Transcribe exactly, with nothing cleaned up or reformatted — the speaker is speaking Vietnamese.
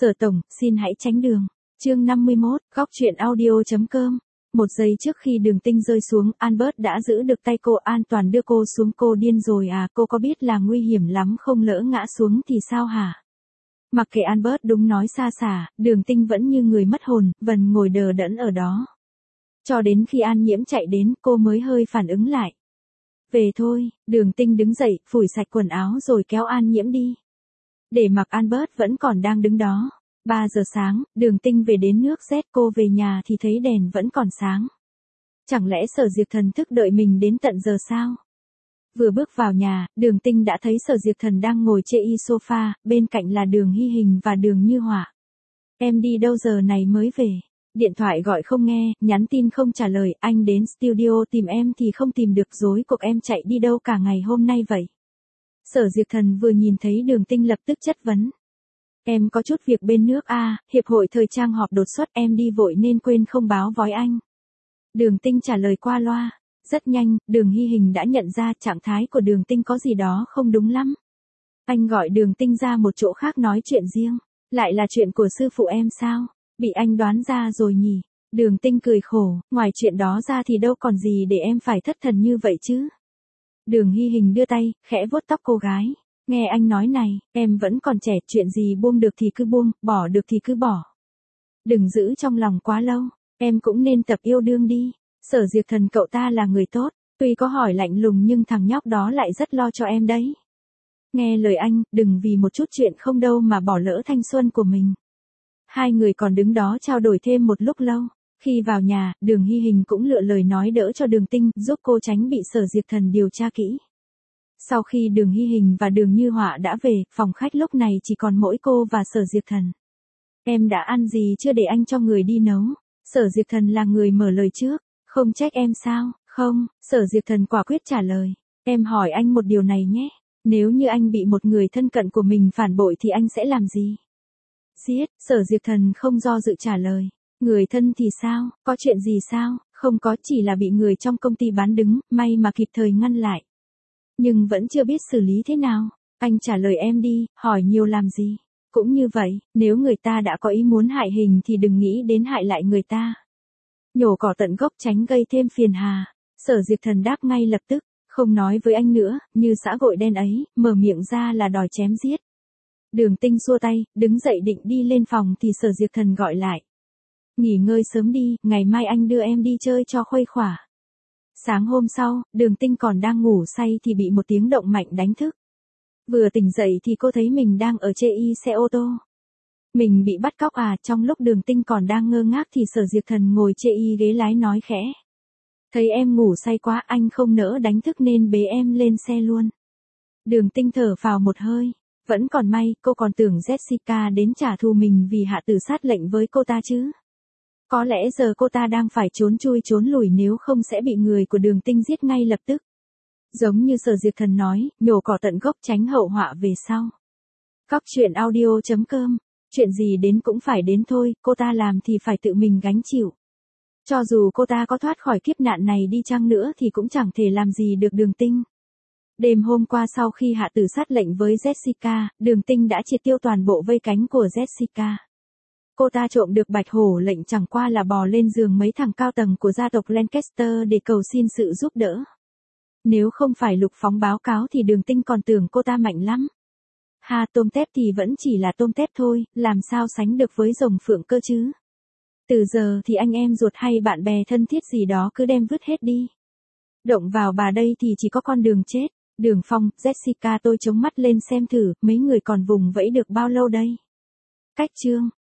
Sở tổng, xin hãy tránh đường. Chương năm mươi mốt, góc truyện audio chấm com. Một giây trước khi Đường Tinh rơi xuống, Albert đã giữ được tay cô an toàn đưa cô xuống. Cô điên rồi à, cô có biết là nguy hiểm lắm không, lỡ ngã xuống thì sao hả? Mặc kệ Albert đúng nói xa xả, Đường Tinh vẫn như người mất hồn, vần ngồi đờ đẫn ở đó. Cho đến khi An Nhiễm chạy đến, cô mới hơi phản ứng lại. Về thôi, Đường Tinh đứng dậy, phủi sạch quần áo rồi kéo An Nhiễm đi. Để mặc Albert vẫn còn đang đứng đó. ba giờ sáng, Đường Tinh về đến nước Z, cô về nhà thì thấy đèn vẫn còn sáng. Chẳng lẽ Sở Diệp Thần thức đợi mình đến tận giờ sao? Vừa bước vào nhà, Đường Tinh đã thấy Sở Diệp Thần đang ngồi chê y sofa, bên cạnh là Đường Hy Hình và Đường Như Họa. Em đi đâu giờ này mới về? Điện thoại gọi không nghe, nhắn tin không trả lời, anh đến studio tìm em thì không tìm được, rối cuộc em chạy đi đâu cả ngày hôm nay vậy? Sở Diệp Thần vừa nhìn thấy Đường Tinh lập tức chất vấn. Em có chút việc bên nước A, hiệp hội thời trang họp đột xuất, em đi vội nên quên không báo với anh. Đường Tinh trả lời qua loa. Rất nhanh, Đường Hy Hình đã nhận ra trạng thái của Đường Tinh có gì đó không đúng lắm. Anh gọi Đường Tinh ra một chỗ khác nói chuyện riêng. Lại là chuyện của sư phụ em sao? Bị anh đoán ra rồi nhỉ? Đường Tinh cười khổ, ngoài chuyện đó ra thì đâu còn gì để em phải thất thần như vậy chứ? Đường Hy Hình đưa tay, khẽ vuốt tóc cô gái. Nghe anh nói này, em vẫn còn trẻ, chuyện gì buông được thì cứ buông, bỏ được thì cứ bỏ. Đừng giữ trong lòng quá lâu, em cũng nên tập yêu đương đi. Sở Diệp Thần cậu ta là người tốt, tuy có hỏi lạnh lùng nhưng thằng nhóc đó lại rất lo cho em đấy. Nghe lời anh, đừng vì một chút chuyện không đâu mà bỏ lỡ thanh xuân của mình. Hai người còn đứng đó trao đổi thêm một lúc lâu. Khi vào nhà, Đường Hy Hình cũng lựa lời nói đỡ cho Đường Tinh, giúp cô tránh bị Sở Diệp Thần điều tra kỹ. Sau khi Đường Hy Hình và Đường Như Họa đã về, phòng khách lúc này chỉ còn mỗi cô và Sở Diệp Thần. Em đã ăn gì chưa để anh cho người đi nấu? Sở Diệp Thần là người mở lời trước. Không trách em sao? Không, Sở Diệp Thần quả quyết trả lời. Em hỏi anh một điều này nhé. Nếu như anh bị một người thân cận của mình phản bội thì anh sẽ làm gì? Giết, Sở Diệp Thần không do dự trả lời. Người thân thì sao? Có chuyện gì sao? Không có, chỉ là bị người trong công ty bán đứng, may mà kịp thời ngăn lại. Nhưng vẫn chưa biết xử lý thế nào. Anh trả lời em đi, hỏi nhiều làm gì? Cũng như vậy, nếu người ta đã có ý muốn hại Hình thì đừng nghĩ đến hại lại người ta. Nhổ cỏ tận gốc tránh gây thêm phiền hà. Sở Diệp Thần đáp ngay lập tức, không nói với anh nữa, như xã hội đen ấy, mở miệng ra là đòi chém giết. Đường Tinh xua tay, đứng dậy định đi lên phòng thì Sở Diệp Thần gọi lại. Nghỉ ngơi sớm đi, ngày mai anh đưa em đi chơi cho khuây khỏa. Sáng hôm sau, Đường Tinh còn đang ngủ say thì bị một tiếng động mạnh đánh thức. Vừa tỉnh dậy thì cô thấy mình đang ở chê y xe ô tô. Mình bị bắt cóc à? Trong lúc Đường Tinh còn đang ngơ ngác thì Sở Diệp Thần ngồi chê y ghế lái nói khẽ. Thấy em ngủ say quá, anh không nỡ đánh thức nên bế em lên xe luôn. Đường Tinh thở phào một hơi. Vẫn còn may, cô còn tưởng Jessica đến trả thù mình vì hạ tử sát lệnh với cô ta chứ. Có lẽ giờ cô ta đang phải trốn chui trốn lùi, nếu không sẽ bị người của Đường Tinh giết ngay lập tức. Giống như Sở Diệp Thần nói, nhổ cỏ tận gốc tránh hậu họa về sau. Góc truyện audio chấm com. Chuyện gì đến cũng phải đến thôi, cô ta làm thì phải tự mình gánh chịu. Cho dù cô ta có thoát khỏi kiếp nạn này đi chăng nữa thì cũng chẳng thể làm gì được Đường Tinh. Đêm hôm qua sau khi hạ tử sát lệnh với Jessica, Đường Tinh đã triệt tiêu toàn bộ vây cánh của Jessica. Cô ta trộm được bạch hổ lệnh chẳng qua là bò lên giường mấy thằng cao tầng của gia tộc Lancaster để cầu xin sự giúp đỡ. Nếu không phải Lục Phóng báo cáo thì Đường Tinh còn tưởng cô ta mạnh lắm. Ha, tôm tép thì vẫn chỉ là tôm tép thôi, làm sao sánh được với rồng phượng cơ chứ. Từ giờ thì anh em ruột hay bạn bè thân thiết gì đó cứ đem vứt hết đi. Động vào bà đây thì chỉ có con đường chết. Đường Phong, Jessica tôi chống mắt lên xem thử, mấy người còn vùng vẫy được bao lâu đây? Cách chương.